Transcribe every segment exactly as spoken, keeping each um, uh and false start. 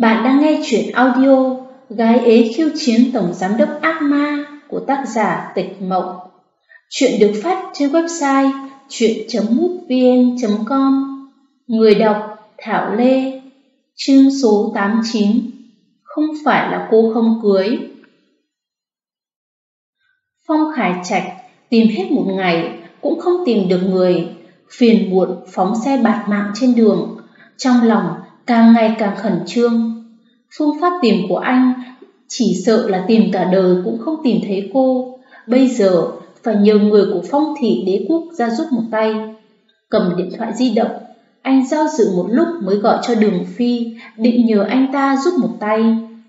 Bạn đang nghe chuyện audio Gái ế khiêu chiến tổng giám đốc ác ma của tác giả Tịch Mộng. Chuyện được phát trên website chuyện chấm mútvn chấm com. Người đọc Thảo Lê. Chương số tám mươi chín. Không phải là cô không cưới. Phong Khải Trạch tìm hết một ngày cũng không tìm được người, phiền muộn phóng xe bạt mạng trên đường, trong lòng càng ngày càng khẩn trương. Phương pháp tìm của anh chỉ sợ là tìm cả đời cũng không tìm thấy cô. Bây giờ phải nhờ người của Phong thị đế quốc ra giúp một tay. Cầm điện thoại di động, anh do dự một lúc mới gọi cho Đường Phi, định nhờ anh ta giúp một tay.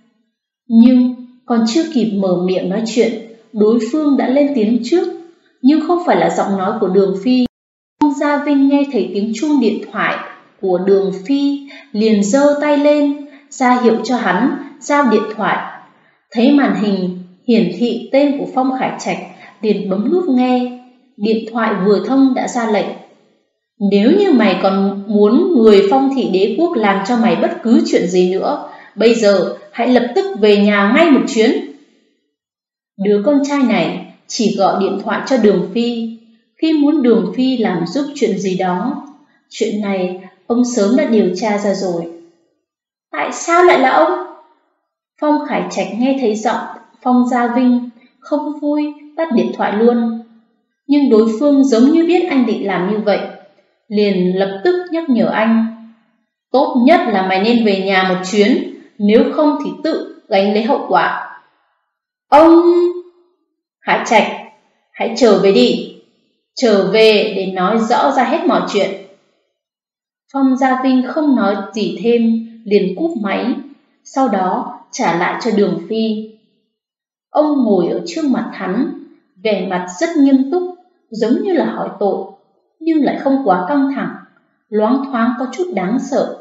Nhưng còn chưa kịp mở miệng nói chuyện, đối phương đã lên tiếng trước. Nhưng không phải là giọng nói của Đường Phi. Phong Gia Vinh nghe thấy tiếng chuông điện thoại của Đường Phi, liền giơ tay lên ra hiệu cho hắn giao điện thoại. Thấy màn hình hiển thị tên của Phong Khải Trạch, liền bấm nút nghe. Điện thoại vừa thông đã ra lệnh: nếu như mày còn muốn người Phong thị đế quốc làm cho mày bất cứ chuyện gì nữa, bây giờ hãy lập tức về nhà ngay một chuyến. Đứa con trai này chỉ gọi điện thoại cho Đường Phi khi muốn Đường Phi làm giúp chuyện gì đó. Chuyện này ông sớm đã điều tra ra rồi. Tại sao lại là ông? Phong Khải Trạch nghe thấy giọng Phong Gia Vinh, không vui, tắt điện thoại luôn. Nhưng đối phương giống như biết anh định làm như vậy, liền lập tức nhắc nhở anh: tốt nhất là mày nên về nhà một chuyến, nếu không thì tự gánh lấy hậu quả. Ông... Khải Trạch, hãy trở về đi. Trở về để nói rõ ra hết mọi chuyện. Phong Gia Vinh không nói gì thêm, liền cúp máy, sau đó trả lại cho Đường Phi. Ông ngồi ở trước mặt hắn, vẻ mặt rất nghiêm túc, giống như là hỏi tội, nhưng lại không quá căng thẳng, loáng thoáng có chút đáng sợ.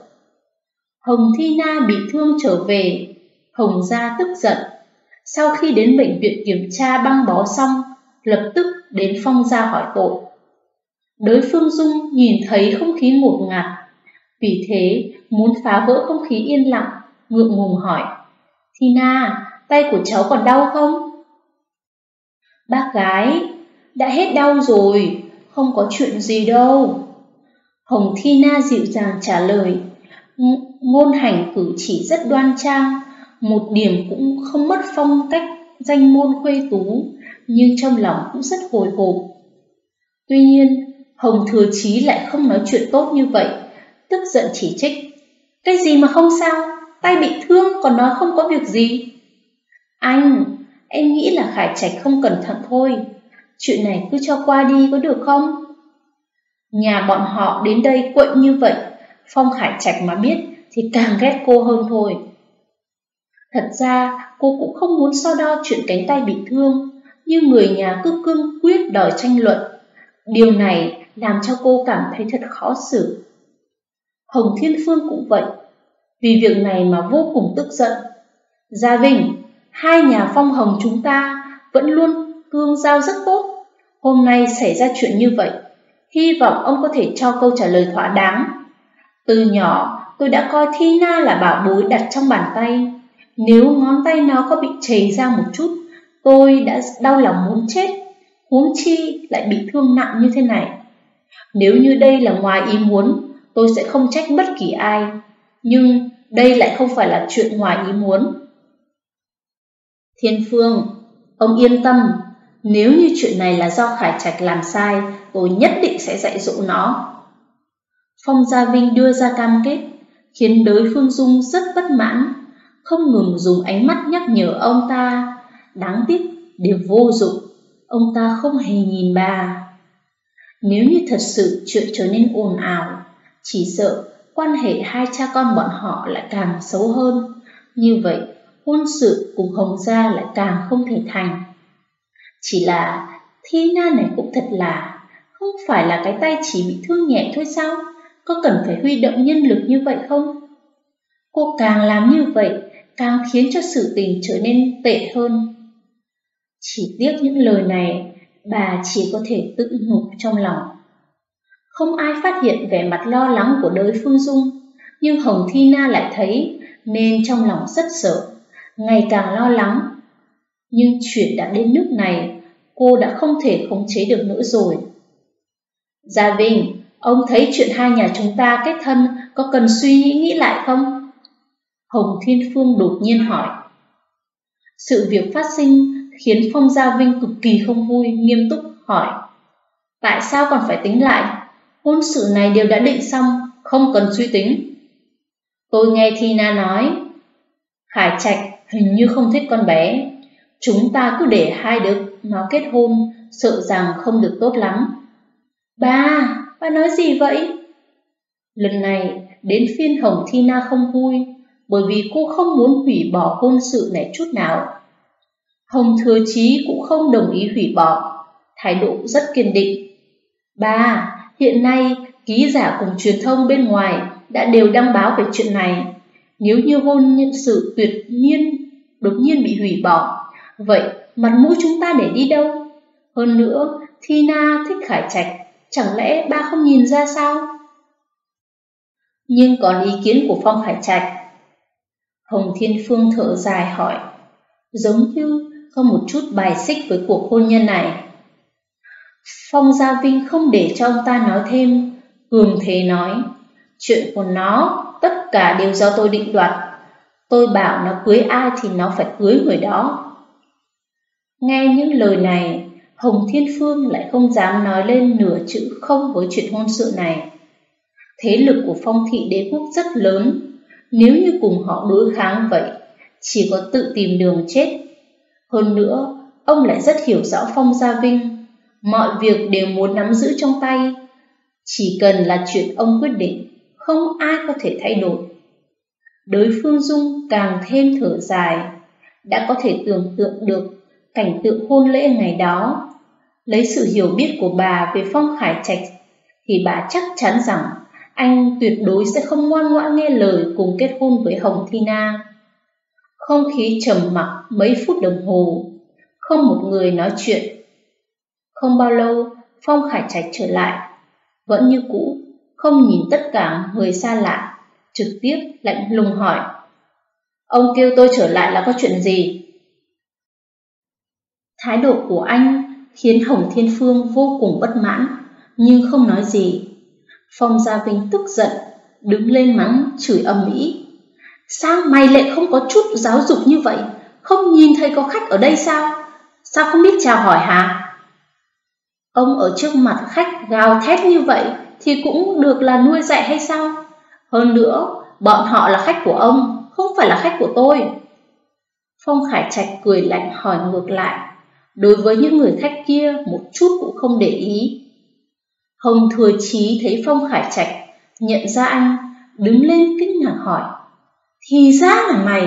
Hồng Thi Na bị thương trở về, Hồng gia tức giận. Sau khi đến bệnh viện kiểm tra băng bó xong, lập tức đến Phong gia hỏi tội. Đới Phương Dung nhìn thấy không khí ngột ngạt, vì thế muốn phá vỡ không khí yên lặng, ngượng ngùng hỏi: Thi Na, tay của cháu còn đau không? Bác gái, đã hết đau rồi, không có chuyện gì đâu. Hồng Thi Na dịu dàng trả lời, ngôn hành cử chỉ rất đoan trang, một điểm cũng không mất phong cách danh môn khuê tú, nhưng trong lòng cũng rất hồi hộp. Tuy nhiên, Hồng Thừa Chí lại không nói chuyện tốt như vậy, tức giận chỉ trích: cái gì mà không sao, tay bị thương còn nói không có việc gì. Anh, em nghĩ là Khải Trạch không cẩn thận thôi, chuyện này cứ cho qua đi có được không? Nhà bọn họ đến đây quậy như vậy, Phong Khải Trạch mà biết thì càng ghét cô hơn thôi. Thật ra cô cũng không muốn so đo chuyện cánh tay bị thương, nhưng người nhà cứ cương quyết đòi tranh luận. Điều này làm cho cô cảm thấy thật khó xử. Hồng Thiên Phương cũng vậy, vì việc này mà vô cùng tức giận. Gia Vinh, hai nhà Phong Hồng chúng ta vẫn luôn tương giao rất tốt. Hôm nay xảy ra chuyện như vậy, hy vọng ông có thể cho câu trả lời thỏa đáng. Từ nhỏ tôi đã coi Thi Na là bảo bối đặt trong bàn tay. Nếu ngón tay nó có bị chảy ra một chút, tôi đã đau lòng muốn chết, huống chi lại bị thương nặng như thế này. Nếu như đây là ngoài ý muốn, tôi sẽ không trách bất kỳ ai, nhưng đây lại không phải là chuyện ngoài ý muốn. Thiên Phương, ông yên tâm, nếu như chuyện này là do Khải Trạch làm sai, tôi nhất định sẽ dạy dỗ nó. Phong Gia Vinh đưa ra cam kết, khiến Đới Phương Dung rất bất mãn, không ngừng dùng ánh mắt nhắc nhở ông ta. Đáng tiếc, đều vô dụng, ông ta không hề nhìn bà. Nếu như thật sự chuyện trở nên ồn ào, chỉ sợ quan hệ hai cha con bọn họ lại càng xấu hơn. Như vậy, hôn sự cùng Hồng gia lại càng không thể thành. Chỉ là Thi Na này cũng thật là, không phải là cái tay chỉ bị thương nhẹ thôi sao? Có cần phải huy động nhân lực như vậy không? Cô càng làm như vậy, càng khiến cho sự tình trở nên tệ hơn. Chỉ tiếc những lời này, bà chỉ có thể tự nhủ trong lòng. Không ai phát hiện vẻ mặt lo lắng của Đới Phương Dung, nhưng Hồng Thi Na lại thấy nên trong lòng rất sợ, ngày càng lo lắng. Nhưng chuyện đã đến nước này, cô đã không thể khống chế được nữa rồi. Gia Vinh, ông thấy chuyện hai nhà chúng ta kết thân có cần suy nghĩ nghĩ lại không? Hồng Thiên Phương đột nhiên hỏi. Sự việc phát sinh khiến Phong Gia Vinh cực kỳ không vui, nghiêm túc hỏi. Tại sao còn phải tính lại? Hôn sự này đều đã định xong, không cần suy tính. Tôi nghe Thina nói, Khải Trạch hình như không thích con bé. Chúng ta cứ để hai đứa nó kết hôn, sợ rằng không được tốt lắm. Ba, ba nói gì vậy? Lần này đến phiên Hồng Thina không vui, bởi vì cô không muốn hủy bỏ hôn sự này chút nào. Hồng Thừa Chí cũng không đồng ý hủy bỏ, thái độ rất kiên định. Ba, hiện nay ký giả cùng truyền thông bên ngoài đã đều đăng báo về chuyện này. Nếu như hôn nhân sự tuyệt nhiên đột nhiên bị hủy bỏ, vậy mặt mũi chúng ta để đi đâu? Hơn nữa, Thina thích Khải Trạch, chẳng lẽ ba không nhìn ra sao? Nhưng còn ý kiến của Phong Khải Trạch? Hồng Thiên Phương thở dài hỏi, giống như có một chút bài xích với cuộc hôn nhân này. Phong Gia Vinh không để cho ông ta nói thêm, cường thế nói, chuyện của nó tất cả đều do tôi định đoạt. Tôi bảo nó cưới ai thì nó phải cưới người đó. Nghe những lời này, Hồng Thiên Phương lại không dám nói lên nửa chữ không với chuyện hôn sự này. Thế lực của Phong thị đế quốc rất lớn, nếu như cùng họ đối kháng vậy, chỉ có tự tìm đường chết. Hơn nữa, ông lại rất hiểu rõ Phong Gia Vinh, mọi việc đều muốn nắm giữ trong tay. Chỉ cần là chuyện ông quyết định, không ai có thể thay đổi. Đối phương Dung càng thêm thở dài, đã có thể tưởng tượng được cảnh tượng hôn lễ ngày đó. Lấy sự hiểu biết của bà về Phong Khải Trạch thì bà chắc chắn rằng anh tuyệt đối sẽ không ngoan ngoãn nghe lời cùng kết hôn với Hồng Thina. Không khí trầm mặc mấy phút đồng hồ, không một người nói chuyện. Không bao lâu, Phong Khải Trạch trở lại, vẫn như cũ, không nhìn tất cả người xa lạ, trực tiếp lạnh lùng hỏi. Ông kêu tôi trở lại là có chuyện gì? Thái độ của anh khiến Hồng Thiên Phương vô cùng bất mãn, nhưng không nói gì. Phong Gia Vinh tức giận, đứng lên mắng chửi ầm ĩ. Sao mày lại không có chút giáo dục như vậy? Không nhìn thấy có khách ở đây sao? Sao không biết chào hỏi hả? Ông ở trước mặt khách gào thét như vậy thì cũng được là nuôi dạy hay sao? Hơn nữa, bọn họ là khách của ông, không phải là khách của tôi. Phong Khải Trạch cười lạnh hỏi ngược lại, đối với những người khách kia một chút cũng không để ý. Hồng Thừa Chí thấy Phong Khải Trạch nhận ra anh, đứng lên kinh ngạc hỏi, thì ra là mày.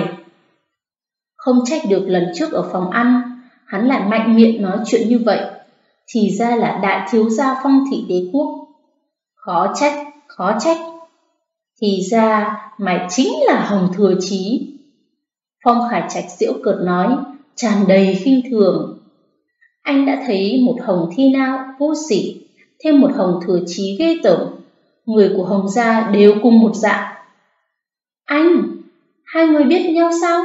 Không trách được lần trước ở phòng ăn, hắn lại mạnh miệng nói chuyện như vậy, thì ra là đại thiếu gia Phong thị đế quốc. Khó trách, khó trách. Thì ra mày chính là Hồng Thừa Chí. Phong Khải Trạch giễu cợt nói, tràn đầy khinh thường. Anh đã thấy một Hồng Thina vô sỉ, thêm một Hồng Thừa Chí ghê tởm. Người của Hồng gia đều cùng một dạng. Anh, hai người biết nhau sao?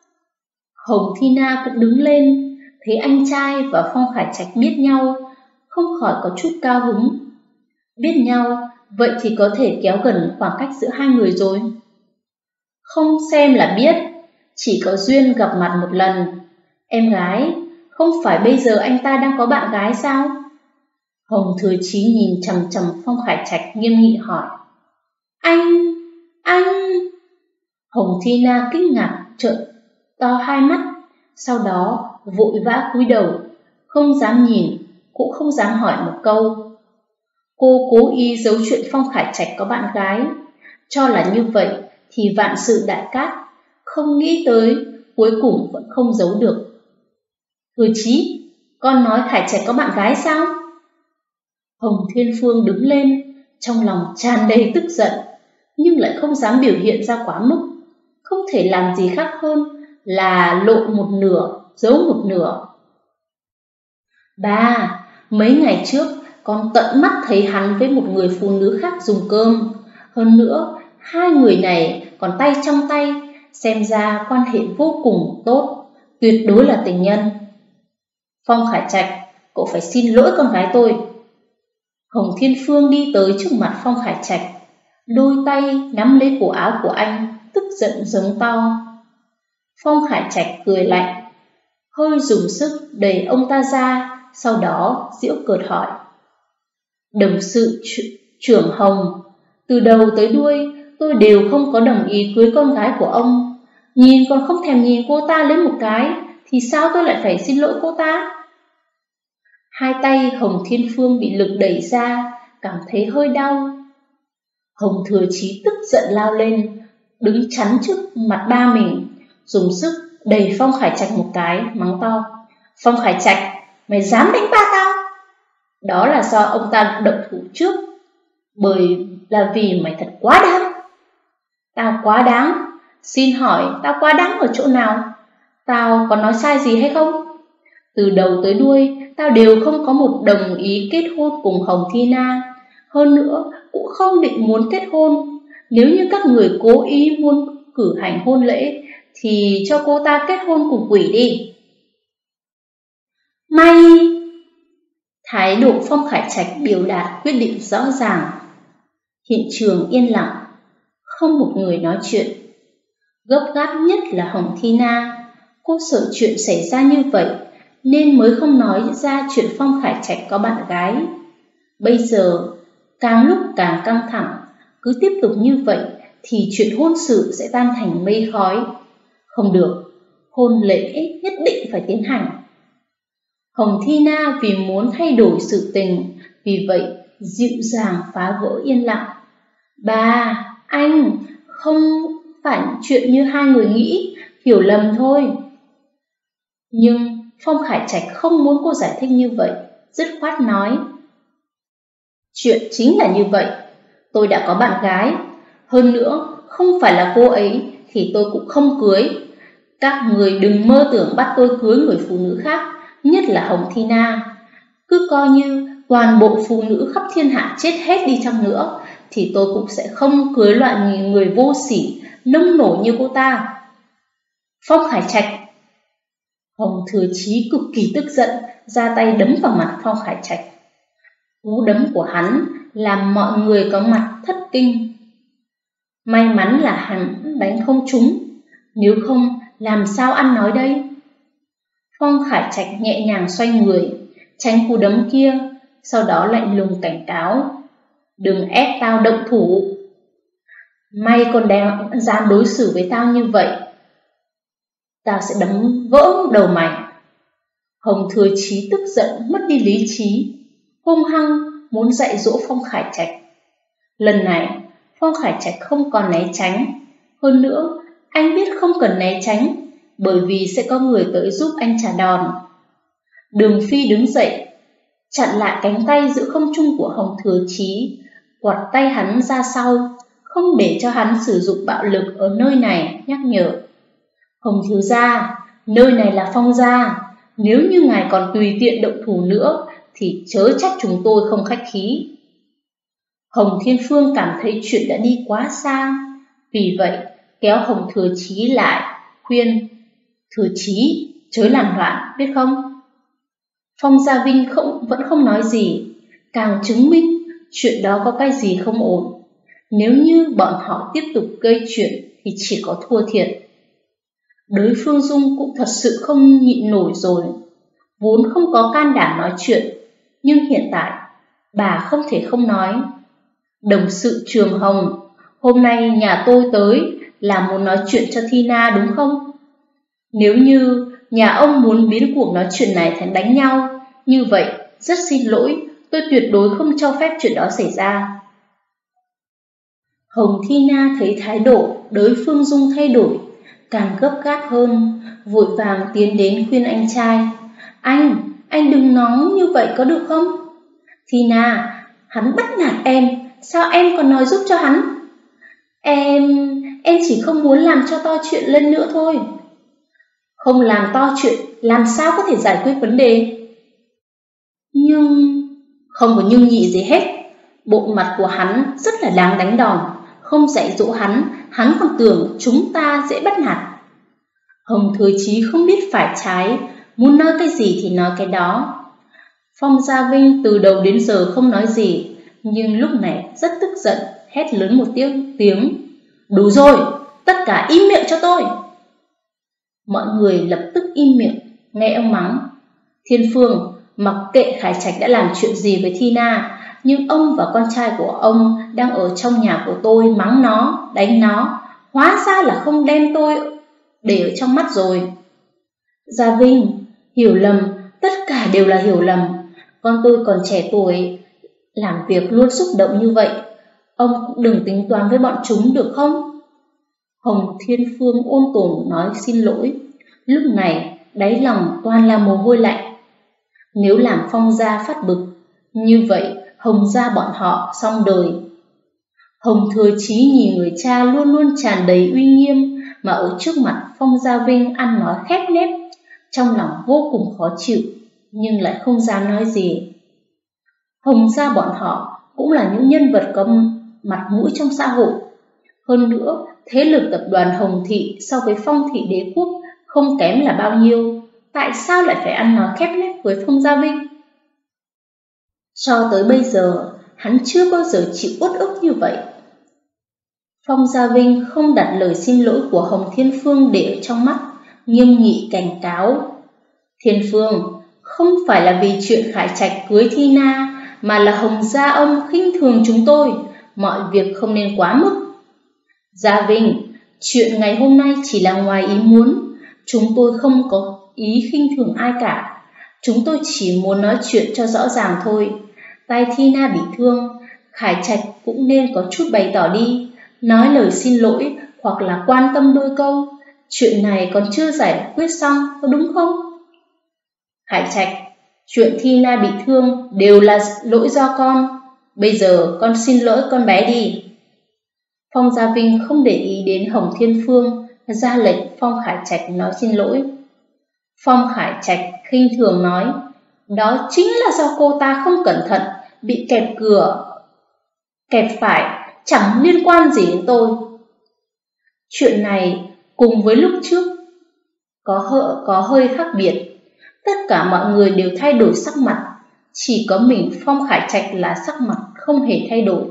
Hồng Thina cũng đứng lên, thấy anh trai và Phong Khải Trạch biết nhau, không khỏi có chút cao hứng. Biết nhau, vậy thì có thể kéo gần khoảng cách giữa hai người rồi. Không xem là biết, chỉ có duyên gặp mặt một lần. Em gái, không phải bây giờ anh ta đang có bạn gái sao? Hồng Thừa Chí nhìn chằm chằm Phong Khải Trạch nghiêm nghị hỏi. Anh, anh... Hồng Thina kinh ngạc trợn to hai mắt, sau đó vội vã cúi đầu, không dám nhìn, cũng không dám hỏi một câu. Cô cố ý giấu chuyện Phong Khải Trạch có bạn gái, cho là như vậy thì vạn sự đại cát, không nghĩ tới cuối cùng vẫn không giấu được. Thừa Chí, con nói Khải Trạch có bạn gái sao? Hồng Thiên Phương đứng lên, trong lòng tràn đầy tức giận, nhưng lại không dám biểu hiện ra quá mức, không thể làm gì khác hơn là lộ một nửa, giấu một nửa. Ba, mấy ngày trước con tận mắt thấy hắn với một người phụ nữ khác dùng cơm. Hơn nữa, hai người này còn tay trong tay, xem ra quan hệ vô cùng tốt, tuyệt đối là tình nhân. Phong Khải Trạch, cậu phải xin lỗi con gái tôi. Hồng Thiên Phương đi tới trước mặt Phong Khải Trạch, đôi tay nắm lấy cổ áo của anh, tức giận giống to. Phong Khải Trạch cười lạnh, hơi dùng sức đẩy ông ta ra, sau đó giễu cợt hỏi. Đồng sự trưởng Hồng, từ đầu tới đuôi tôi đều không có đồng ý cưới con gái của ông. Nhìn còn không thèm nhìn cô ta lấy một cái, thì sao tôi lại phải xin lỗi cô ta? Hai tay Hồng Thiên Phương bị lực đẩy ra, cảm thấy hơi đau. Hồng Thừa Chí tức giận lao lên, đứng chắn trước mặt ba mình, dùng sức đẩy Phong Khải Trạch một cái, mắng to. Phong Khải Trạch, mày dám đánh ba tao? Đó là do ông ta động thủ trước, bởi là vì mày thật quá đáng. Tao quá đáng? Xin hỏi tao quá đáng ở chỗ nào? Tao có nói sai gì hay không? Từ đầu tới đuôi tao đều không có một đồng ý kết hôn cùng Hồng Thi Na. Hơn nữa cũng không định muốn kết hôn. Nếu như các người cố ý muốn cử hành hôn lễ thì cho cô ta kết hôn cùng quỷ đi. May! Thái độ Phong Khải Trạch biểu đạt quyết định rõ ràng. Hiện trường yên lặng, không một người nói chuyện. Gấp gáp nhất là Hồng Thi Na. Cô sợ chuyện xảy ra như vậy nên mới không nói ra chuyện Phong Khải Trạch có bạn gái. Bây giờ càng lúc càng căng thẳng, cứ tiếp tục như vậy thì chuyện hôn sự sẽ tan thành mây khói. Không được, hôn lễ nhất định phải tiến hành. Hồng Thi Na vì muốn thay đổi sự tình, vì vậy dịu dàng phá vỡ yên lặng. Bà, anh, không phải chuyện như hai người nghĩ, hiểu lầm thôi. Nhưng Phong Khải Trạch không muốn cô giải thích như vậy, dứt khoát nói. Chuyện chính là như vậy, tôi đã có bạn gái. Hơn nữa, không phải là cô ấy thì tôi cũng không cưới. Các người đừng mơ tưởng bắt tôi cưới người phụ nữ khác, nhất là Hồng Thi Na. Cứ coi như toàn bộ phụ nữ khắp thiên hạ chết hết đi chăng nữa, thì tôi cũng sẽ không cưới loại người vô sỉ, nông nổi như cô ta. Phong Khải Trạch! Hồng Thừa Chí cực kỳ tức giận, ra tay đấm vào mặt Phong Khải Trạch. Cú đấm của hắn làm mọi người có mặt thất kinh. May mắn là hắn đánh không trúng, nếu không làm sao ăn nói đây? Phong Khải Trạch nhẹ nhàng xoay người, tránh cú đấm kia, sau đó lạnh lùng cảnh cáo. Đừng ép tao động thủ. May còn đang dám đối xử với tao như vậy, tao sẽ đấm vỡ đầu mày. Hồng Thừa Chí tức giận mất đi lý trí, hung hăng muốn dạy dỗ Phong Khải Trạch. Lần này Phong Khải Trạch không còn né tránh. Hơn nữa anh biết không cần né tránh, bởi vì sẽ có người tới giúp anh trả đòn. Đường Phi đứng dậy, chặn lại cánh tay giữa không trung của Hồng Thừa Chí, quạt tay hắn ra sau, không để cho hắn sử dụng bạo lực ở nơi này, nhắc nhở. Hồng thiếu gia, nơi này là Phong gia, nếu như ngài còn tùy tiện động thủ nữa thì chớ trách chúng tôi không khách khí. Hồng Thiên Phương cảm thấy chuyện đã đi quá xa, vì vậy kéo Hồng Thừa Chí lại, khuyên. Thừa Chí, chớ làm loạn, biết không? Phong Gia Vinh không, vẫn không nói gì, càng chứng minh chuyện đó có cái gì không ổn. Nếu như bọn họ tiếp tục gây chuyện thì chỉ có thua thiệt. Đối phương Dung cũng thật sự không nhịn nổi rồi, vốn không có can đảm nói chuyện, nhưng hiện tại bà không thể không nói. Đồng sự Trường Hồng, hôm nay nhà tôi tới là muốn nói chuyện cho Thi Na đúng không? Nếu như nhà ông muốn biến cuộc nói chuyện này thành đánh nhau, như vậy rất xin lỗi, tôi tuyệt đối không cho phép chuyện đó xảy ra. Hồng Thi Na thấy thái độ đối phương Dung thay đổi, càng gấp gáp hơn, vội vàng tiến đến khuyên anh trai. Anh, anh đừng nói như vậy có được không? Thi Na, hắn bắt nạt em, sao em còn nói giúp cho hắn? Em, em chỉ không muốn làm cho to chuyện lên nữa thôi. Không làm to chuyện, làm sao có thể giải quyết vấn đề? Nhưng... Không có nhưng nhị gì hết. Bộ mặt của hắn rất là đáng đánh đòn, không dạy dỗ hắn, hắn còn tưởng chúng ta dễ bắt nạt. Hồng Thừa Chí không biết phải trái, muốn nói cái gì thì nói cái đó. Phong Gia Vinh từ đầu đến giờ không nói gì, nhưng lúc này rất tức giận, hét lớn một tiếng, tiếng đủ rồi, tất cả im miệng cho tôi. Mọi người lập tức im miệng, nghe ông mắng. Thiên Phương, mặc kệ Khải Trạch đã làm chuyện gì với Thina, nhưng ông và con trai của ông đang ở trong nhà của tôi mắng nó, đánh nó, hóa ra là không đem tôi để ở trong mắt rồi. Gia Vinh, hiểu lầm, tất cả đều là hiểu lầm. Con tôi còn trẻ tuổi, làm việc luôn xúc động như vậy. Ông cũng đừng tính toán với bọn chúng được không? Hồng Thiên Phương ôm tồn nói xin lỗi. Lúc này đáy lòng toàn là mồ hôi lạnh. Nếu làm Phong gia phát bực, như vậy Hồng gia bọn họ xong đời. Hồng Thừa Chí nhìn người cha luôn luôn tràn đầy uy nghiêm mà ở trước mặt Phong Gia Vinh ăn nói khép nép, trong lòng vô cùng khó chịu, nhưng lại không dám nói gì. Hồng gia bọn họ cũng là những nhân vật có mặt mũi trong xã hội. Hơn nữa, thế lực tập đoàn Hồng Thị so với Phong Thị Đế Quốc không kém là bao nhiêu. Tại sao lại phải ăn nói khép nép với Phong Gia Vinh? Cho tới bây giờ, hắn chưa bao giờ chịu uất ức như vậy. Phong Gia Vinh không đặt lời xin lỗi của Hồng Thiên Phương để ở trong mắt, nghiêm nghị cảnh cáo. Thiên Phương, không phải là vì chuyện Khải Trạch cưới Thina, mà là Hồng gia ông khinh thường chúng tôi, mọi việc không nên quá mức. Gia Vinh, chuyện ngày hôm nay chỉ là ngoài ý muốn, chúng tôi không có ý khinh thường ai cả. Chúng tôi chỉ muốn nói chuyện cho rõ ràng thôi. Tai Thina bị thương, Khải Trạch cũng nên có chút bày tỏ đi, nói lời xin lỗi hoặc là quan tâm đôi câu. Chuyện này còn chưa giải quyết xong, có đúng không? Khải Trạch, chuyện Thina bị thương đều là lỗi do con. Bây giờ con xin lỗi con bé đi. Phong Gia Vinh không để ý đến Hồng Thiên Phương, ra lệnh Phong Khải Trạch nói xin lỗi. Phong Khải Trạch khinh thường nói, đó chính là do cô ta không cẩn thận, bị kẹp cửa, kẹp phải, chẳng liên quan gì đến tôi. Chuyện này cùng với lúc trước có hơi, có hơi khác biệt. Tất cả mọi người đều thay đổi sắc mặt, chỉ có mình Phong Khải Trạch là sắc mặt không hề thay đổi.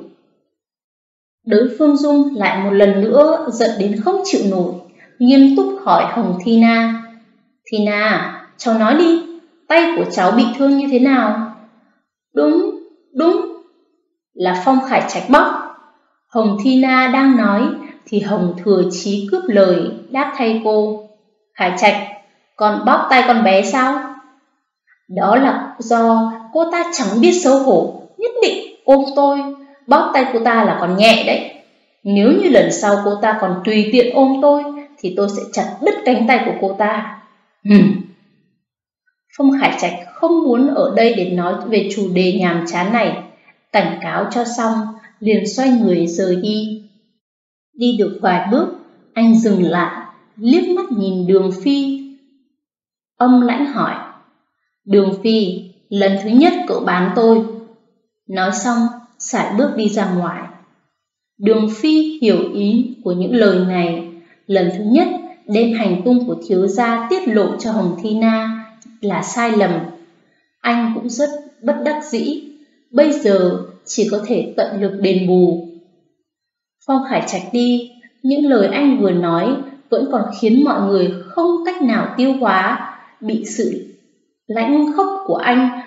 Đới Phương Dung lại một lần nữa giận đến không chịu nổi, nghiêm túc hỏi Hồng Thina. Thina, cháu nói đi, tay của cháu bị thương như thế nào? Đúng, đúng, là Phong Khải Trạch bóc. Hồng Thina đang nói thì Hồng Thừa Chí cướp lời đáp thay cô. Khải Trạch, con bóp tay con bé sao? Đó là do cô ta chẳng biết xấu hổ, nhất định ôm tôi. Bóp tay cô ta là còn nhẹ đấy. Nếu như lần sau cô ta còn tùy tiện ôm tôi thì tôi sẽ chặt đứt cánh tay của cô ta. Hừm. Phong Khải Trạch không muốn ở đây để nói về chủ đề nhàm chán này. Cảnh cáo cho xong, liền xoay người rời đi. Đi được vài bước, anh dừng lại, liếc mắt nhìn Đường Phi. Âm lãnh hỏi, Đường Phi, lần thứ nhất cậu bán tôi. Nói xong, sải bước đi ra ngoài. Đường Phi hiểu ý của những lời này. Lần thứ nhất, đem hành tung của thiếu gia tiết lộ cho Hồng Thina là sai lầm. Anh cũng rất bất đắc dĩ, bây giờ chỉ có thể tận lực đền bù. Phong Khải Trạch đi, những lời anh vừa nói vẫn còn khiến mọi người không cách nào tiêu hóa, bị sự lãnh khốc của anh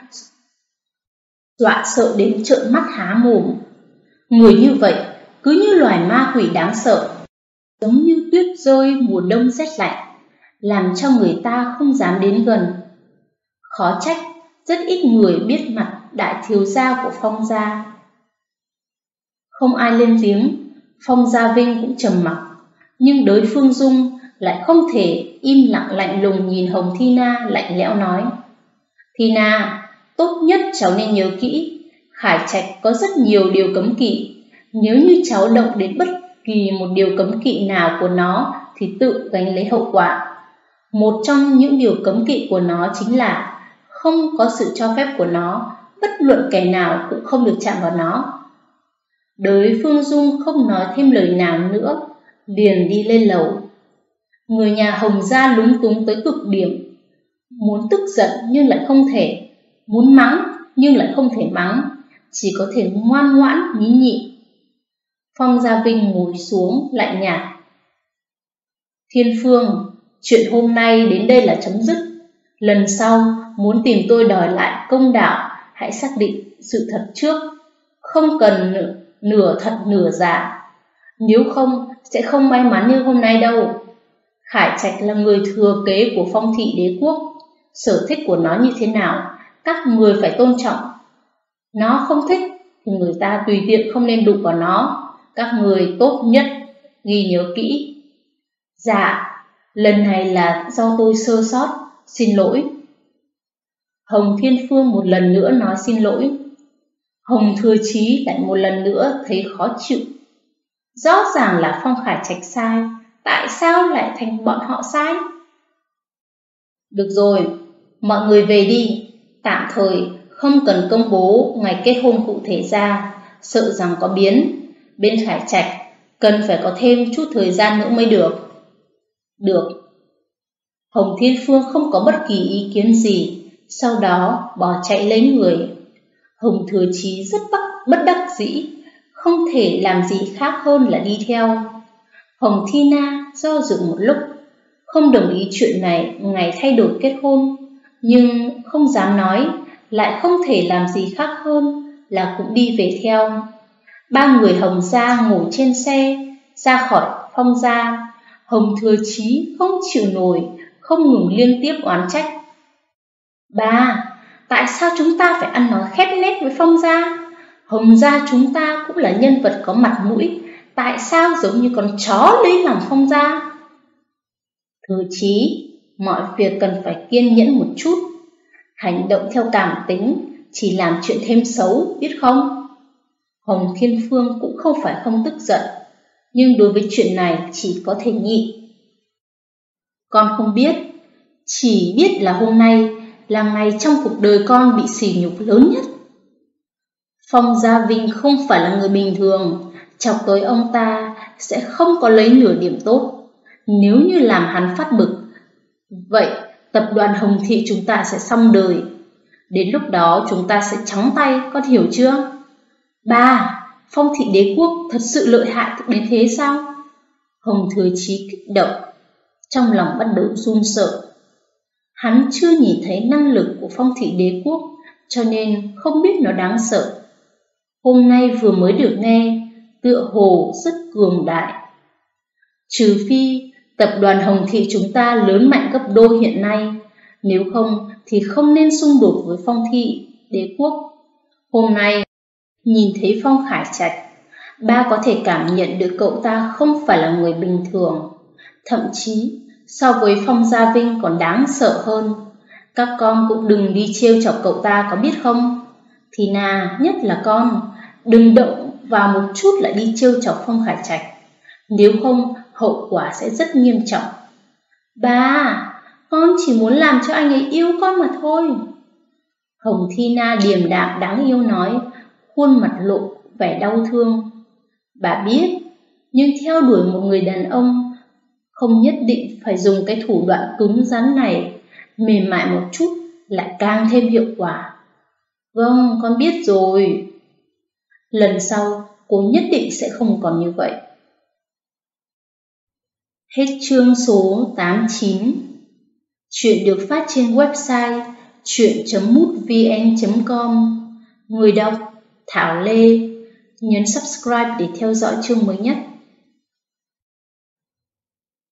dọa sợ đến trợn mắt há mồm. Người như vậy cứ như loài ma quỷ đáng sợ, giống như tuyết rơi mùa đông rét lạnh, làm cho người ta không dám đến gần. Khó trách rất ít người biết mặt đại thiếu gia của Phong gia. Không ai lên tiếng, Phong Gia Vinh cũng trầm mặc, nhưng Đới Phương Dung lại không thể im lặng lạnh lùng nhìn Hồng Thina lạnh lẽo nói. Thina, tốt nhất cháu nên nhớ kỹ, Khải Trạch có rất nhiều điều cấm kỵ. Nếu như cháu động đến bất kỳ một điều cấm kỵ nào của nó thì tự gánh lấy hậu quả. Một trong những điều cấm kỵ của nó chính là không có sự cho phép của nó, bất luận kẻ nào cũng không được chạm vào nó. Đới Phương Dung không nói thêm lời nào nữa, liền đi lên lầu. Người nhà Hồng gia lúng túng tới cực điểm, muốn tức giận nhưng lại không thể, muốn mắng nhưng lại không thể mắng, chỉ có thể ngoan ngoãn nhịn nhịn. Phong Gia Vinh ngồi xuống lạnh nhạt. Thiên Phương, chuyện hôm nay đến đây là chấm dứt. Lần sau muốn tìm tôi đòi lại công đạo, hãy xác định sự thật trước, không cần nửa, nửa thật nửa giả. Nếu không sẽ không may mắn như hôm nay đâu. Khải Trạch là người thừa kế của Phong thị đế quốc, sở thích của nó như thế nào các người phải tôn trọng. Nó không thích thì người ta tùy tiện không nên đụng vào nó. Các người tốt nhất ghi nhớ kỹ. Dạ, lần này là do tôi sơ sót, xin lỗi. Hồng Thiên Phương một lần nữa nói xin lỗi. Hồng Thừa Chí lại một lần nữa thấy khó chịu. Rõ ràng là Phong Khải Trạch sai, tại sao lại thành bọn họ sai? Được rồi, mọi người về đi. Tạm thời không cần công bố ngày kết hôn cụ thể ra, sợ rằng có biến. Bên Khải Trạch cần phải có thêm chút thời gian nữa mới được. Được. Hồng Thiên Phương không có bất kỳ ý kiến gì, sau đó bỏ chạy lấy người. Hồng Thừa Chí rất bất, bất đắc dĩ, không thể làm gì khác hơn là đi theo. Hồng Thi Na do dự một lúc, không đồng ý chuyện này ngày thay đổi kết hôn, nhưng không dám nói, lại không thể làm gì khác hơn là cũng đi về theo. Ba người Hồng gia ngồi trên xe ra khỏi Phong gia. Hồng Thừa Chí không chịu nổi, không ngừng liên tiếp oán trách. Ba, tại sao chúng ta phải ăn nói khép nép với Phong gia? Hồng gia chúng ta cũng là nhân vật có mặt mũi, tại sao giống như con chó lấy lòng Phong gia? Thừa Chí, mọi việc cần phải kiên nhẫn một chút. Hành động theo cảm tính chỉ làm chuyện thêm xấu, biết không? Hồng Thiên Phương cũng không phải không tức giận, nhưng đối với chuyện này chỉ có thể nhịn. Con không biết, chỉ biết là hôm nay là ngày trong cuộc đời con bị sỉ nhục lớn nhất. Phong Gia Vinh không phải là người bình thường, chọc tới ông ta sẽ không có lấy nửa điểm tốt. Nếu như làm hắn phát bực, vậy tập đoàn Hồng Thị chúng ta sẽ xong đời. Đến lúc đó chúng ta sẽ trắng tay, con hiểu chưa? Ba, Phong thị đế quốc thật sự lợi hại đến thế sao? Hồng Thừa Chí kích động, trong lòng bắt đầu run sợ. Hắn chưa nhìn thấy năng lực của Phong thị đế quốc, cho nên không biết nó đáng sợ. Hôm nay vừa mới được nghe, tựa hồ rất cường đại. Trừ phi tập đoàn Hồng Thị chúng ta lớn mạnh gấp đôi hiện nay, nếu không thì không nên xung đột với Phong thị đế quốc. Hôm nay nhìn thấy Phong Khải Trạch, ba có thể cảm nhận được cậu ta không phải là người bình thường, thậm chí so với Phong Gia Vinh còn đáng sợ hơn. Các con cũng đừng đi trêu chọc cậu ta, có biết không? Thì Na, nhất là con, đừng động vào một chút lại đi trêu chọc Phong Khải Trạch, nếu không hậu quả sẽ rất nghiêm trọng. Ba, con chỉ muốn làm cho anh ấy yêu con mà thôi. Hồng Thi Na điềm đạm đáng yêu nói, khuôn mặt lộ vẻ đau thương. Bà biết, nhưng theo đuổi một người đàn ông không nhất định phải dùng cái thủ đoạn cứng rắn này, mềm mại một chút lại càng thêm hiệu quả. Vâng, con biết rồi. Lần sau cô nhất định sẽ không còn như vậy. Hết chương số tám mươi chín. Chuyện được phát trên website chuyện chấm mútvn chấm com. Người đọc Thảo Lê. Nhấn subscribe để theo dõi chương mới nhất.